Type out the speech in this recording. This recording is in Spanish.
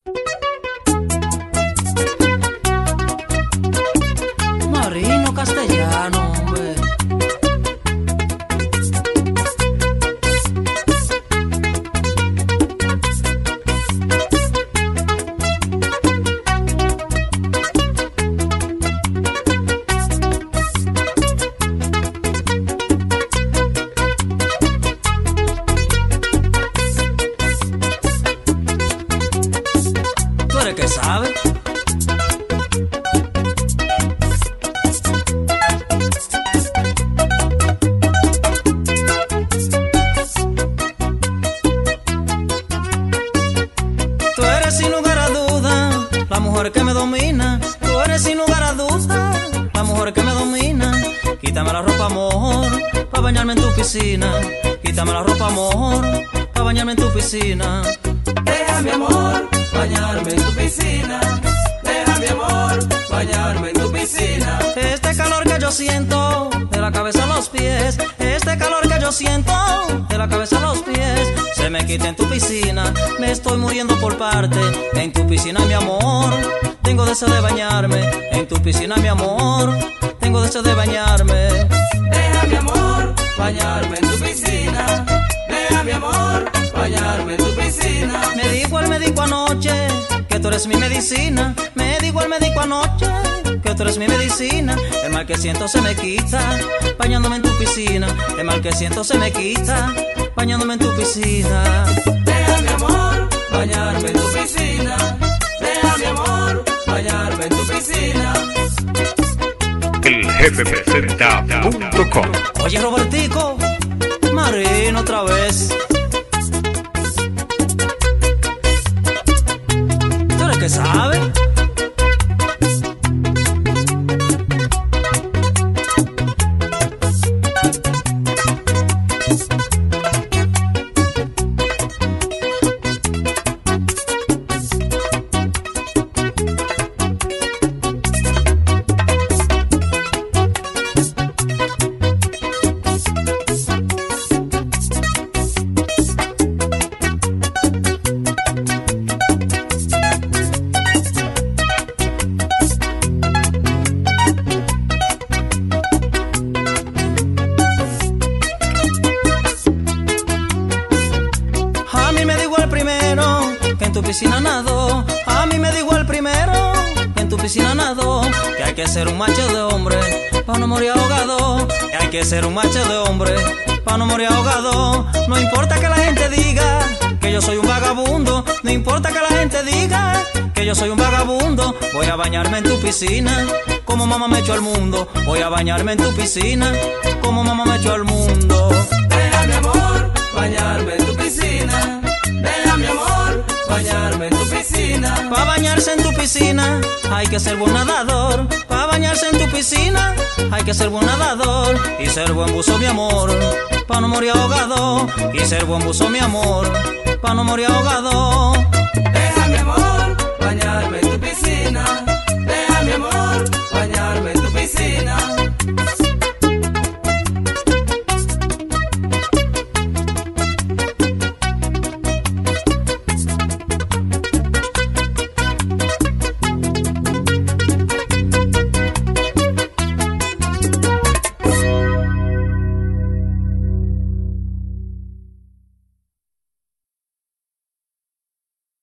Marino Castellano, hombre. ¿Tú eres que sabe? Tú eres sin lugar a duda la mujer que me domina. Tú eres sin lugar a duda la mujer que me domina. Quítame la ropa, amor, pa' bañarme en tu piscina. Quítame la ropa, amor, pa' bañarme en tu piscina. Deja mi amor bañarme en tu piscina. Deja mi amor bañarme en tu piscina. Este calor que yo siento de la cabeza a los pies, este calor que yo siento de la cabeza a los pies, se me quita en tu piscina. Me estoy muriendo por parte. En tu piscina, mi amor, tengo deseo de bañarme. En tu piscina, mi amor, tengo deseo de bañarme. Deja mi amor bañarme en tu piscina. Deja mi amor bañarme en tu piscina. Me dijo el médico anoche que tú eres mi medicina. Me dijo el médico anoche que tú eres mi medicina. El mal que siento se me quita bañándome en tu piscina. El mal que siento se me quita bañándome en tu piscina. Deja mi amor bañarme en tu piscina. Deja mi amor bañarme en tu piscina. Eljefepresenta.com. Oye, Robertico, Marino otra vez. ¿Tú eres que sabe? A mí me dijo el primero que en tu piscina nadó. A mí me dijo el primero que en tu piscina nadó. Que hay que ser un macho de hombre para no morir ahogado. Que hay que ser un macho de hombre para no morir ahogado. No importa que la gente diga que yo soy un vagabundo. No importa que la gente diga que yo soy un vagabundo. Voy a bañarme en tu piscina como mamá me echó al mundo. Voy a bañarme en tu piscina como mamá me echó al mundo. Deja mi amor bañarme en tu piscina. Deja mi amor bañarme en tu piscina. Pa' bañarse en tu piscina hay que ser buen nadador. Pa' bañarse en tu piscina hay que ser buen nadador. Y ser buen buzo, mi amor, pa' no morir ahogado. Y ser buen buzo, mi amor, pa' no morir ahogado.